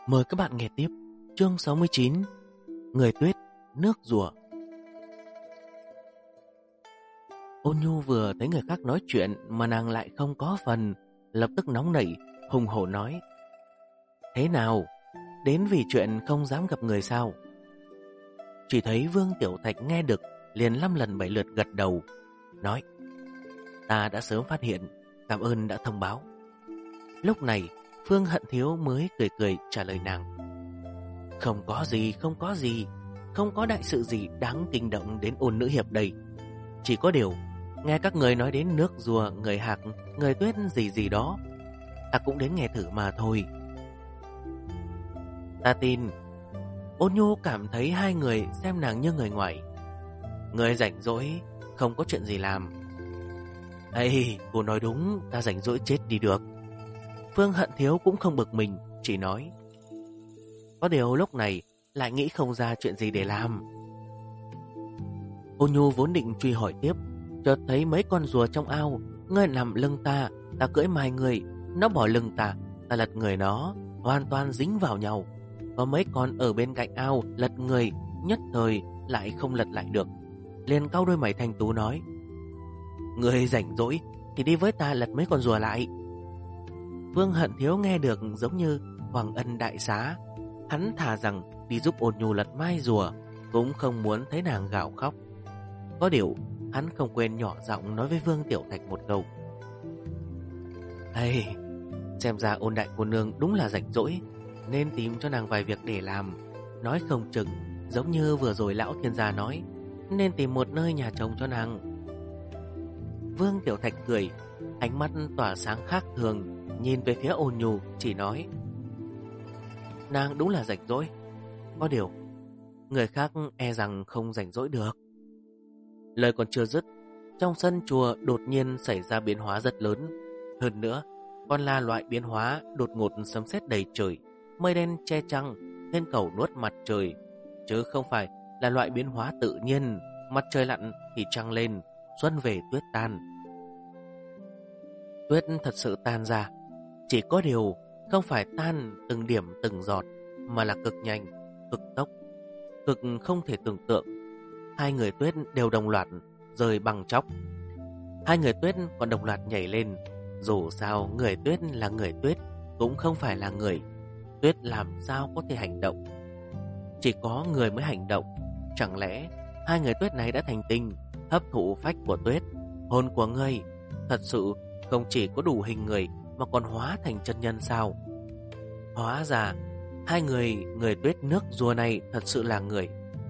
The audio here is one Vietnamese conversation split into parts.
Mời các bạn nghe tiếp chương 69, Người tuyết, nước rùa. Ôn Nhu vừa thấy người khác nói chuyện mà nàng lại không có phần, lập tức nóng nảy, hùng hổ nói: Thế nào? Đến vì chuyện không dám gặp người sao? Chỉ thấy Vương Tiểu Thạch nghe được liền 5 lần 7 lượt gật đầu, nói: Ta đã sớm phát hiện, cảm ơn đã thông báo. Lúc này Phương Hận Thiếu mới cười cười trả lời nàng: Không có gì, không có đại sự gì đáng kinh động đến Ôn nữ hiệp đây. Chỉ có điều nghe các người nói đến nước rùa, người hạc, người tuyết gì gì đó, ta cũng đến nghe thử mà thôi. Ta tin. Ôn Nhu cảm thấy hai người xem nàng như người ngoài. Người rảnh rỗi, không có chuyện gì làm. Ây, cô nói đúng, ta rảnh rỗi chết đi được. Phương Hận Thiếu cũng không bực mình, chỉ nói: Có điều lúc này lại nghĩ không ra chuyện gì để làm. Ôn Nhu vốn định truy hỏi tiếp, chợt thấy mấy con rùa trong ao, ngươi nằm lưng ta, ta cưỡi mai người, nó bỏ lưng ta, ta lật người nó, hoàn toàn dính vào nhau. Có mấy con ở bên cạnh ao lật người, nhất thời lại không lật lại được. Liền cau đôi mày thanh tú nói: Người rảnh rỗi thì đi với ta lật mấy con rùa lại. Vương Hận Thiếu nghe được giống như hoàng ân đại xá. Hắn thà rằng đi giúp Ôn Nhu lật mai rùa, cũng không muốn thấy nàng gào khóc. Có điều hắn không quên nhỏ giọng nói với Vương Tiểu Thạch một câu: Ây, xem ra Ôn đại cô nương đúng là rảnh rỗi, nên tìm cho nàng vài việc để làm. Nói không chừng giống như vừa rồi lão thiên gia nói, nên tìm một nơi nhà chồng cho nàng. Vương Tiểu Thạch cười, ánh mắt tỏa sáng khác thường, nhìn về phía Ôn Nhu, chỉ nói: Nàng đúng là rảnh rỗi. Có điều người khác e rằng không rảnh rỗi được. Lời còn chưa dứt, trong sân chùa đột nhiên xảy ra biến hóa rất lớn. Hơn nữa còn là loại biến hóa đột ngột, sấm sét đầy trời, mây đen che trăng, thiên cầu nuốt mặt trời, chứ không phải là loại biến hóa tự nhiên, mặt trời lặn thì trăng lên, xuân về tuyết tan. Tuyết thật sự tan ra, chỉ có điều không phải tan từng điểm từng giọt, mà là cực nhanh, cực tốc, cực không thể tưởng tượng. Hai người tuyết đều đồng loạt rơi bằng chóc. Hai người tuyết còn đồng loạt nhảy lên. Dù sao người tuyết là người tuyết, cũng không phải là người. Tuyết làm sao có thể hành động? Chỉ có người mới hành động. Chẳng lẽ hai người tuyết này đã thành tinh, hấp thụ phách của tuyết? Hồn của ngươi thật sự không chỉ có đủ hình người, mà còn hóa thành chân nhân sao? Hóa ra hai người tuyết nước rùa này thật sự là người.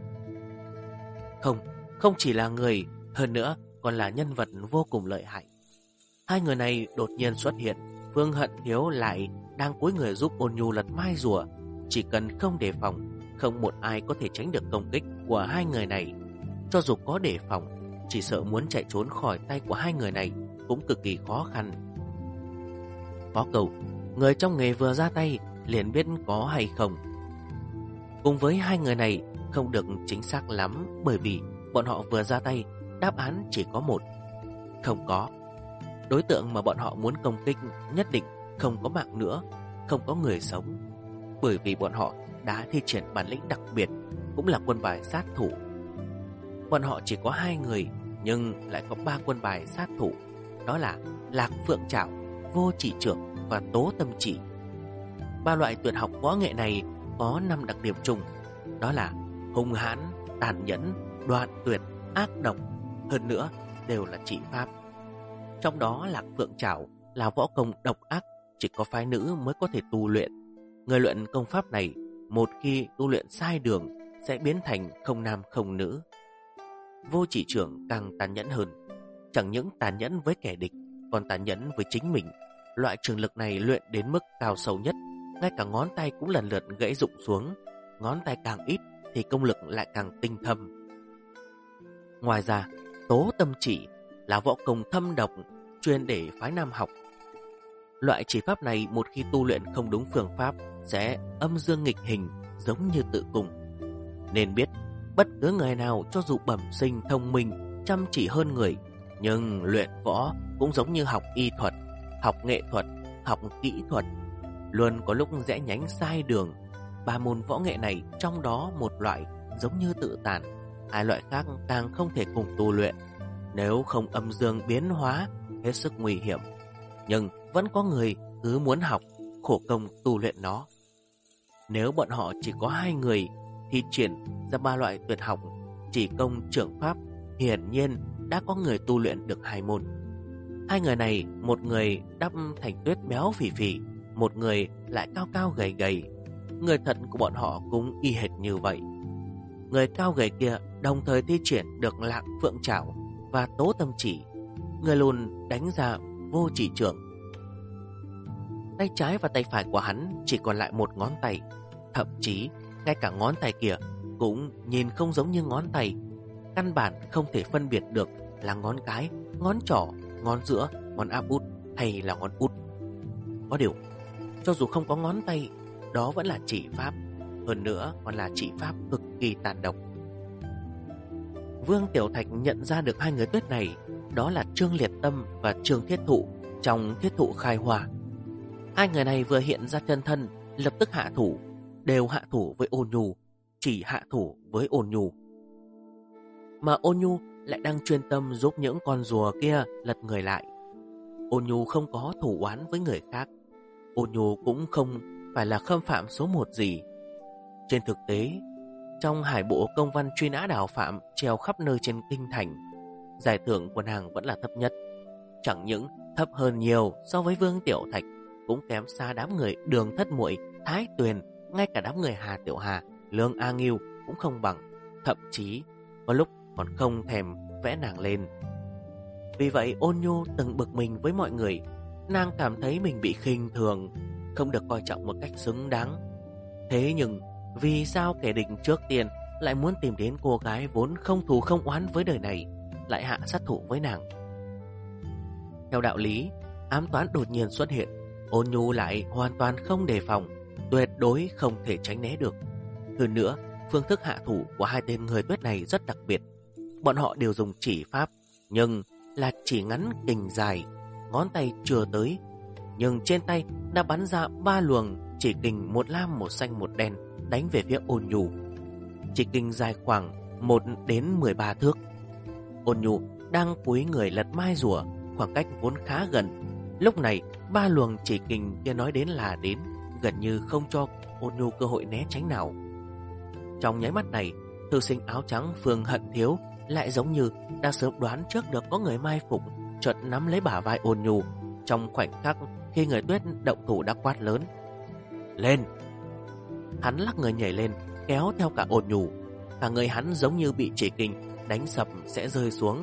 Không chỉ là người, hơn nữa còn là nhân vật vô cùng lợi hại. Hai người này đột nhiên xuất hiện, Phương Hận Thiếu lại đang cúi người giúp Ôn Nhu lật mai rùa. Chỉ cần không đề phòng, không một ai có thể tránh được công kích của hai người này. Cho dù có đề phòng, chỉ sợ muốn chạy trốn khỏi tay của hai người này cũng cực kỳ khó khăn. Có câu, người trong nghề vừa ra tay liền biết có hay không. Cùng với hai người này không được chính xác lắm, bởi vì bọn họ vừa ra tay, đáp án chỉ có một: không có. Đối tượng mà bọn họ muốn công kích nhất định không có mạng nữa, không có người sống. Bởi vì bọn họ đã thi triển bản lĩnh đặc biệt, cũng là quân bài sát thủ. Bọn họ chỉ có 2 người, nhưng lại có 3 quân bài sát thủ. Đó là Lạc Phượng Trảo, Vô Chỉ Trưởng và Tố Tâm Chỉ. 3 loại tuyệt học võ nghệ này có 5 đặc điểm chung. Đó là hung hãn, tàn nhẫn, đoạn tuyệt, ác độc. Hơn nữa đều là chỉ pháp. Trong đó Lạc Phượng Trảo là võ công độc ác, chỉ có phái nữ mới có thể tu luyện. Người luyện công pháp này, một khi tu luyện sai đường sẽ biến thành không nam không nữ. Vô Chỉ Trưởng càng tàn nhẫn hơn, chẳng những tàn nhẫn với kẻ địch, còn tàn nhẫn với chính mình. Loại trường lực này luyện đến mức cao sâu nhất, ngay cả ngón tay cũng lần lượt gãy rụng xuống. Ngón tay càng ít thì công lực lại càng tinh thâm. Ngoài ra, Tố Tâm Chỉ là võ công thâm độc, chuyên để phái nam học. Loại chỉ pháp này một khi tu luyện không đúng phương pháp sẽ âm dương nghịch hình, giống như tự cung. Nên biết, bất cứ người nào cho dù bẩm sinh thông minh, chăm chỉ hơn người, nhưng luyện võ cũng giống như học y thuật, học nghệ thuật, học kỹ thuật. luôn có lúc rẽ nhánh sai đường. Ba môn võ nghệ này, trong đó một loại giống như tự tàn, hai loại khác càng không thể cùng tu luyện. Nếu không âm dương biến hóa, hết sức nguy hiểm. Nhưng vẫn có người cứ muốn học, khổ công tu luyện nó. Nếu bọn họ chỉ có hai người thì triển ra ba loại tuyệt học, chỉ công trưởng pháp, hiển nhiên đã có người tu luyện được hai môn. Hai người này, một người đắp thành tuyết béo phì phì, một người lại cao cao gầy gầy. Người thật của bọn họ cũng y hệt như vậy. Người cao gầy kia đồng thời thi triển được Lạc Phượng Trảo và Tố Tâm Chỉ. Người lùn đánh ra Vô Chỉ Trưởng. Tay trái và tay phải của hắn chỉ còn lại một ngón tay. Thậm chí ngay cả ngón tay kia cũng nhìn không giống như ngón tay. Căn bản không thể phân biệt được là ngón cái, ngón trỏ, ngón giữa, ngón áp út hay là ngón út. Có điều, cho dù không có ngón tay, đó vẫn là chỉ pháp. Hơn nữa còn là chỉ pháp cực kỳ tàn độc. Vương Tiểu Thạch nhận ra được hai người tuyết này, đó là Trương Liệt Tâm và Trương Thiết Thụ trong Thiết Thụ Khai Hỏa. Hai người này vừa hiện ra chân thân, lập tức hạ thủ, đều hạ thủ với Ôn Nhu, chỉ hạ thủ với Ôn Nhu. Mà Ôn Nhu lại đang chuyên tâm giúp những con rùa kia lật người lại. Ôn Nhu không có thủ oán với người khác. Ôn Nhu cũng không phải là khâm phạm số một gì. Trên thực tế, trong hải bộ công văn truy nã đào phạm treo khắp nơi trên kinh thành, giải thưởng của nàng vẫn là thấp nhất. Chẳng những thấp hơn nhiều so với Vương Tiểu Thạch, cũng kém xa đám người Đường Thất Muội, Thái Tuyền, ngay cả đám người Hà Tiểu Hà, Lương A Nghiêu cũng không bằng. Thậm chí có lúc còn không thèm vẽ nàng lên. Vì vậy Ôn Nhu từng bực mình với mọi người. Nàng cảm thấy mình bị khinh thường, không được coi trọng một cách xứng đáng. Thế nhưng vì sao kẻ địch trước tiên lại muốn tìm đến cô gái vốn không thù không oán với đời này, lại hạ sát thủ với nàng? Theo đạo lý, ám toán đột nhiên xuất hiện, Ôn Nhu lại hoàn toàn không đề phòng, tuyệt đối không thể tránh né được. Hơn nữa, phương thức hạ thủ của hai tên người tuyết này rất đặc biệt. Bọn họ đều dùng chỉ pháp, nhưng là chỉ ngắn kình dài, ngón tay chưa tới, nhưng trên tay đã bắn ra 3 luồng chỉ kình, một lam, một xanh, một đen, đánh về phía Ôn Nhu. Chỉ kình dài khoảng 1 đến 13 thước. Ôn Nhu đang cúi người lật mai rùa, khoảng cách vốn khá gần. Lúc này 3 luồng chỉ kình kia nói đến là đến, gần như không cho Ôn Nhu cơ hội né tránh nào. Trong nháy mắt này, thư sinh áo trắng Phương Hận Thiếu lại giống như đã sớm đoán trước được có người mai phục, chợt nắm lấy bả vai Ôn Nhu. Trong khoảnh khắc khi người tuyết động thủ đã quát lớn: "Lên!" Hắn lắc người nhảy lên, kéo theo cả Ôn Nhu. Cả người hắn giống như bị chỉ kình đánh sập sẽ rơi xuống,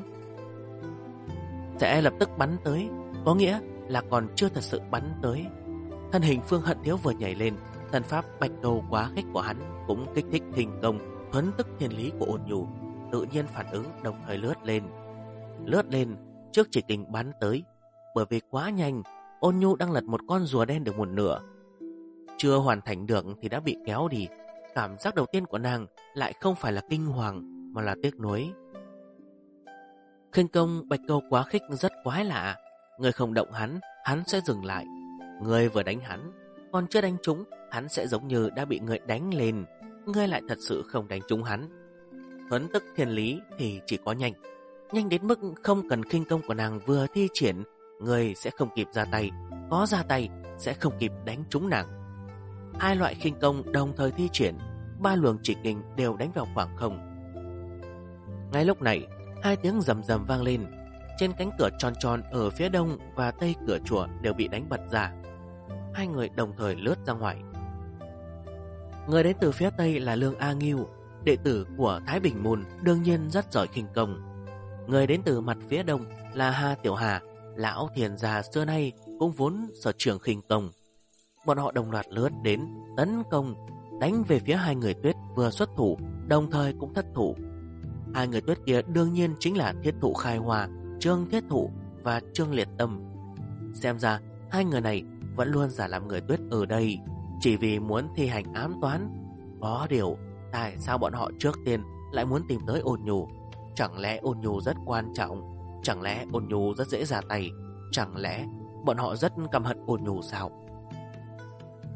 sẽ lập tức bắn tới, có nghĩa là còn chưa thật sự bắn tới. Thân hình Phương Hận Thiếu vừa nhảy lên, thần pháp Bạch Câu Quá Khích của hắn cũng kích thích hình công thuấn tức thiên lý của Ôn Nhu, tự nhiên phản ứng đồng thời lướt lên trước chỉ kình bắn tới. Bởi vì quá nhanh, Ôn Nhu đang lật một con rùa đen được một nửa, chưa hoàn thành được thì đã bị kéo đi. Cảm giác đầu tiên của nàng lại không phải là kinh hoàng mà là tiếc nuối. Khinh công Bạch Câu Quá Khích rất quái lạ. Người không động hắn, hắn sẽ dừng lại. Người vừa đánh hắn, còn chưa đánh trúng, hắn sẽ giống như đã bị người đánh lên. Người lại thật sự không đánh trúng hắn. Thuấn tức thiên lý thì chỉ có nhanh đến mức không cần khinh công của nàng vừa thi triển, người sẽ không kịp ra tay, có ra tay sẽ không kịp đánh trúng nàng. Hai loại khinh công đồng thời thi triển, 3 luồng chỉ kình đều đánh vào khoảng không. Ngay lúc này, 2 tiếng rầm rầm vang lên. Trên cánh cửa tròn tròn ở phía đông và tây cửa chùa đều bị đánh bật ra. Hai người đồng thời lướt ra ngoài. Người đến từ phía tây là Lương A Nghiêu, đệ tử của Thái Bình Môn, đương nhiên rất giỏi khinh công. Người đến từ mặt phía đông là Hà Tiểu Hà, lão thiền già xưa nay cũng vốn sở trường khinh công. Bọn họ đồng loạt lướt đến tấn công, đánh về phía hai người tuyết vừa xuất thủ, đồng thời cũng thất thủ. Hai người tuyết kia đương nhiên chính là Thiết Thụ Khai Hòa, Trương Thiết Thụ và Trương Liệt Tâm. Xem ra hai người này vẫn luôn giả làm người tuyết ở đây, chỉ vì muốn thi hành ám toán. Có điều, tại sao bọn họ trước tiên lại muốn tìm tới Ôn Nhu? Chẳng lẽ Ôn Nhu rất quan trọng? Chẳng lẽ Ôn Nhu rất dễ ra tay? Chẳng lẽ bọn họ rất căm hận Ôn Nhu sao?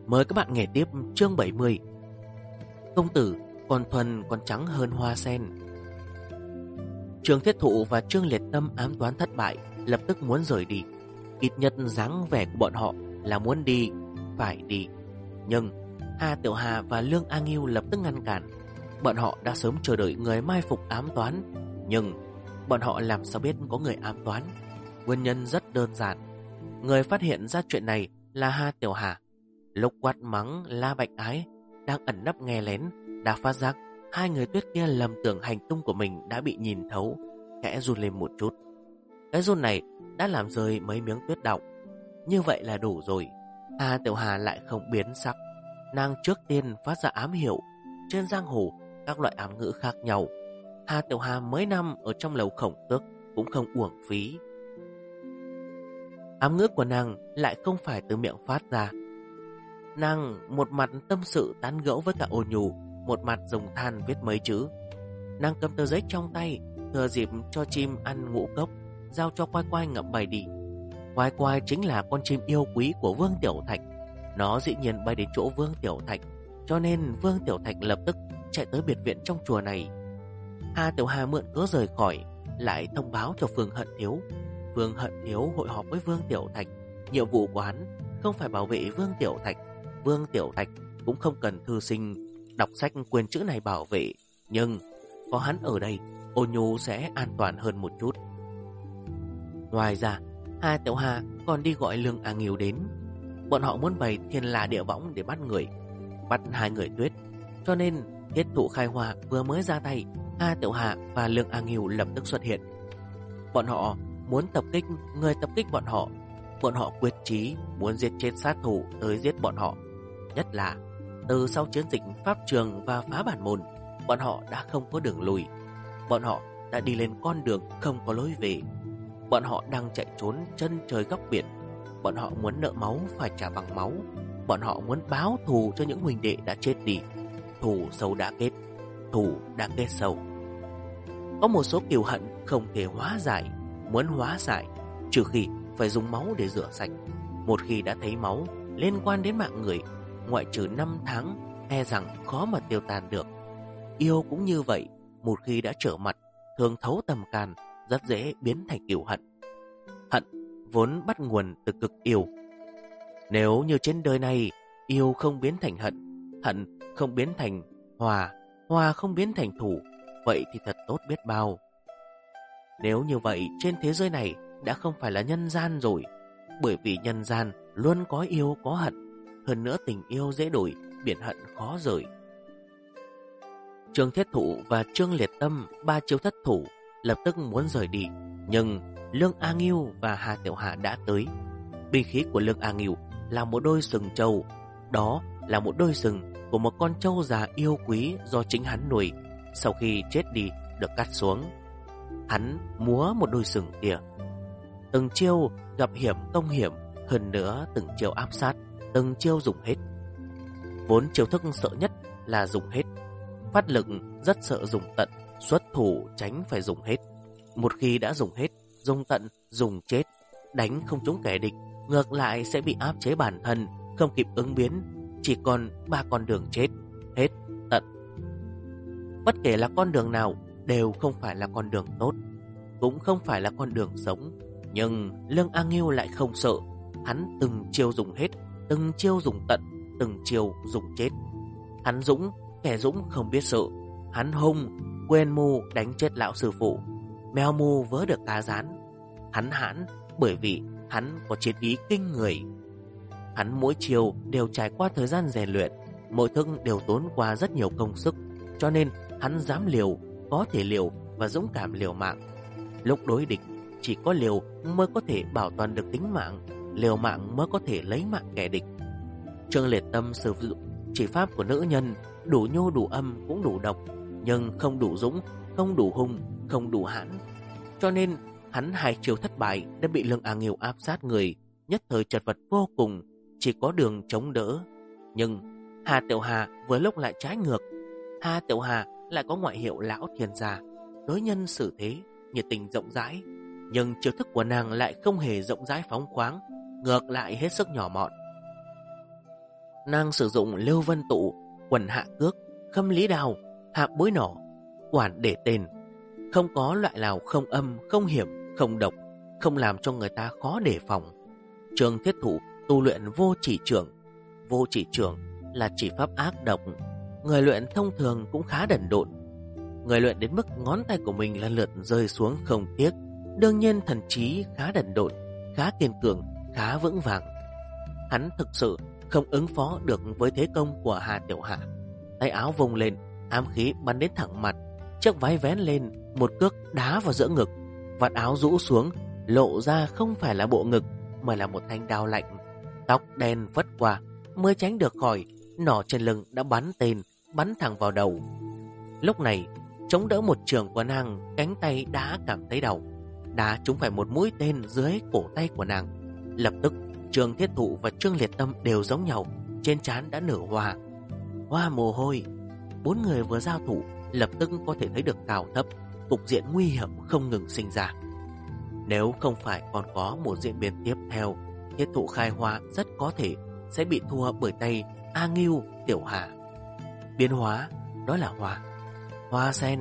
Mời các bạn nghe tiếp chương 70. Công tử còn thuần còn trắng hơn hoa sen. Trương Thiết Thụ và Trương Liệt Tâm ám toán thất bại, lập tức muốn rời đi. Ít nhất dáng vẻ của bọn họ là muốn đi, phải đi. Nhưng Hà Tiểu Hà và Lương A Ngưu lập tức ngăn cản. Bọn họ đã sớm chờ đợi người mai phục ám toán, nhưng bọn họ làm sao biết có người ám toán? Nguyên nhân rất đơn giản. Người phát hiện ra chuyện này là Hà Tiểu Hà. Lúc quát mắng La Bạch Ái đang ẩn nấp nghe lén, đã phát giác hai người tuyết kia lầm tưởng hành tung của mình đã bị nhìn thấu, khẽ run lên một chút. Cái run này đã làm rơi mấy miếng tuyết đọng. Như vậy là đủ rồi. Hà Tiểu Hà lại không biến sắc. Nàng trước tiên phát ra ám hiệu. Trên giang hồ các loại ám ngữ khác nhau. Hà Tiểu Hà mấy năm ở trong lầu Khổng Tước cũng không uổng phí. Ám ngữ của nàng lại không phải từ miệng phát ra. Nàng một mặt tâm sự tán gẫu với cả Ôn Nhu, một mặt dùng than viết mấy chữ. Nàng cầm tờ giấy trong tay, thừa dịp cho chim ăn ngũ cốc, giao cho Quai Quai ngậm bay đi. Quai Quai chính là con chim yêu quý của Vương Tiểu Thạch. Nó dĩ nhiên bay đến chỗ Vương Tiểu Thạch, cho nên Vương Tiểu Thạch lập tức chạy tới biệt viện trong chùa này. Hà Tiểu Hà mượn cớ rời khỏi, lại thông báo cho Phương Hận Thiếu. Phương Hận Thiếu hội họp với Vương Tiểu Thạch. Nhiệm vụ của hắn không phải bảo vệ Vương Tiểu Thạch. Vương Tiểu Thạch cũng không cần thư sinh đọc sách quên chữ này bảo vệ, nhưng có hắn ở đây, Ôn Nhu sẽ an toàn hơn một chút. Ngoài ra, Hà Tiểu Hà còn đi gọi Lương A Ngưu đến. Bọn họ muốn bày thiên la địa võng để bắt người, bắt hai người tuyết. Cho nên Thiết Thụ Khai Hoa vừa mới ra tay, Hà Tiểu Hà và Lương A Ngưu lập tức xuất hiện. Bọn họ muốn tập kích người tập kích bọn họ. Bọn họ quyết chí muốn giết chết sát thủ tới giết bọn họ. Nhất là từ sau chiến dịch Pháp Trường và phá bản môn, bọn họ đã không có đường lùi. Bọn họ đã đi lên con đường không có lối về. Bọn họ đang chạy trốn chân trời góc biển. Bọn họ muốn nợ máu phải trả bằng máu. Bọn họ muốn báo thù cho những huynh đệ đã chết đi. Thù sâu đã kết, thù đã kết sâu. Có một số kiều hận không thể hóa giải. Muốn hóa giải trừ khi phải dùng máu để rửa sạch. Một khi đã thấy máu liên quan đến mạng người, ngoại trừ 5 tháng, e rằng khó mà tiêu tan được. Yêu cũng như vậy, một khi đã trở mặt, thường thấu tâm can, rất dễ biến thành kiều hận. Hận vốn bắt nguồn từ cực yêu. Nếu như trên đời này yêu không biến thành hận, hận không biến thành hòa, hòa không biến thành thù, vậy thì thật tốt biết bao. Nếu như vậy, trên thế giới này đã không phải là nhân gian rồi, bởi vì nhân gian luôn có yêu có hận. Hơn nữa tình yêu dễ đổi, biển hận khó rời. Trương Thiết Thụ và Trương Liệt Tâm, ba chiêu thất thủ, lập tức muốn rời đi. Nhưng Lương A Ngưu và Hà Tiểu Hà đã tới. Binh khí của Lương A Ngưu là một đôi sừng trâu. Đó là một đôi sừng của một con trâu già yêu quý do chính hắn nuôi. Sau khi chết đi được cắt xuống, hắn múa một đôi sừng kia. Từng chiêu gặp hiểm công hiểm, hơn nữa từng chiêu áp sát, từng chiêu dùng hết. Vốn chiêu thức sợ nhất là dùng hết. Phát lực rất sợ dùng tận, xuất thủ tránh phải dùng hết. Một khi đã dùng hết, dùng tận, dùng chết, đánh không trúng kẻ địch, ngược lại sẽ bị áp chế bản thân, không kịp ứng biến, chỉ còn 3 con đường chết, hết, tận. Bất kể là con đường nào đều không phải là con đường tốt, cũng không phải là con đường sống. Nhưng Lương A Ngưu lại không sợ. Hắn từng chiêu dùng hết, từng chiêu dùng tận, từng chiêu dùng chết. Hắn dũng, kẻ dũng không biết sợ. Hắn hung, quên mưu đánh chết lão sư phụ, mèo mù vớ được cá rán. Hắn hãn bởi vì hắn có chiến ý kinh người. Hắn mỗi chiều đều trải qua thời gian rèn luyện, mỗi thức đều tốn qua rất nhiều công sức, cho nên hắn dám liều, có thể liều và dũng cảm liều mạng. Lúc đối địch, chỉ có liều mới có thể bảo toàn được tính mạng, liều mạng mới có thể lấy mạng kẻ địch. Trương Liệt Tâm sử dụng chỉ pháp của nữ nhân, đủ nhô đủ âm cũng đủ độc, nhưng không đủ dũng, không đủ hung, không đủ hãn. Cho nên hắn hai chiều thất bại đã bị Lương A Ngưu áp sát người, nhất thời chật vật vô cùng, chỉ có đường chống đỡ. Nhưng Hà Tiểu Hà vừa lúc lại trái ngược. Hà Tiểu Hà lại có ngoại hiệu lão thiên gia, đối nhân xử thế, nhiệt tình rộng rãi. Nhưng chiêu thức của nàng lại không hề rộng rãi phóng khoáng, ngược lại hết sức nhỏ mọn. Nàng sử dụng Lưu Vân Tụ, Quần Hạ Cước, Khâm Lý Đao, Hạ Bối Nỏ, Quản Để Tên. Không có loại nào không âm, không hiểm, không độc, không làm cho người ta khó đề phòng. Trương Thiết Thụ tu luyện vô chỉ trưởng. Vô chỉ trưởng là chỉ pháp ác độc. Người luyện thông thường cũng khá đần độn. Người luyện đến mức ngón tay của mình lần lượt rơi xuống không tiếc. Đương nhiên thần trí khá đần độn, khá kiên cường, khá vững vàng. Hắn thực sự không ứng phó được với thế công của Hà Tiểu Hạ. Tay áo vùng lên, ám khí bắn đến thẳng mặt. Chiếc váy vén lên, một cước đá vào giữa ngực. Vạt áo rũ xuống, lộ ra không phải là bộ ngực mà là một thanh đao lạnh. Tóc đen vất qua mới tránh được khỏi, nỏ trên lưng đã bắn tên, bắn thẳng vào đầu. Lúc này, chống đỡ một trường của nàng, cánh tay đã cảm thấy đau. Đá trúng phải một mũi tên dưới cổ tay của nàng. Lập tức Trương Thiết Thụ và Trương Liệt Tâm đều giống nhau, trên trán đã nở hoa mồ hôi. Bốn người vừa giao thủ lập tức có thể thấy được cao thấp, cục diện nguy hiểm không ngừng sinh ra. Nếu không phải còn có một diễn biến tiếp theo, Thiết Thụ khai hoa rất có thể sẽ bị thua bởi tay A Ngưu, Tiểu Hà. Biến hóa đó là hoa sen.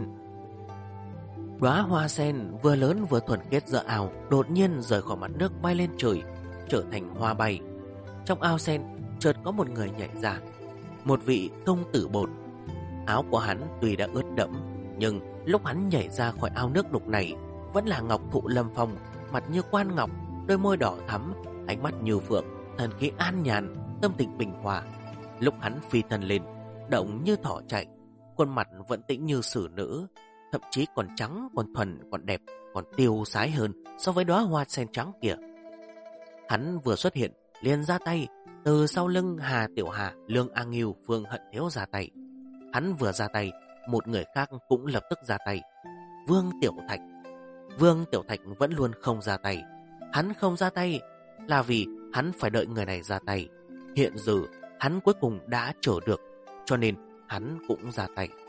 Đóa hoa sen vừa lớn vừa thuần khiết giữa ao đột nhiên rời khỏi mặt nước bay lên trời, trở thành hoa bay. Trong ao sen chợt có một người nhảy ra, một vị công tử bột. Áo của hắn tuy đã ướt đẫm, nhưng lúc hắn nhảy ra khỏi ao nước đục này vẫn là ngọc thụ lâm phong, mặt như quan ngọc, đôi môi đỏ thắm, ánh mắt như phượng, thần khí an nhàn, tâm tình bình hòa. Lúc hắn phi thân lên, động như thỏ chạy, khuôn mặt vẫn tĩnh như xử nữ, thậm chí còn trắng, còn thuần, còn đẹp, còn tiêu sái hơn so với đóa hoa sen trắng kia. Hắn vừa xuất hiện liền ra tay, từ sau lưng Hà Tiểu Hà, Lương A Ngưu, Phương Hận Thiếu ra tay. Hắn vừa ra tay, một người khác cũng lập tức ra tay, Vương Tiểu Thạch. Vương Tiểu Thạch vẫn luôn không ra tay. Hắn không ra tay là vì hắn phải đợi người này ra tay. Hiện giờ hắn cuối cùng đã chờ được, cho nên hắn cũng ra tay.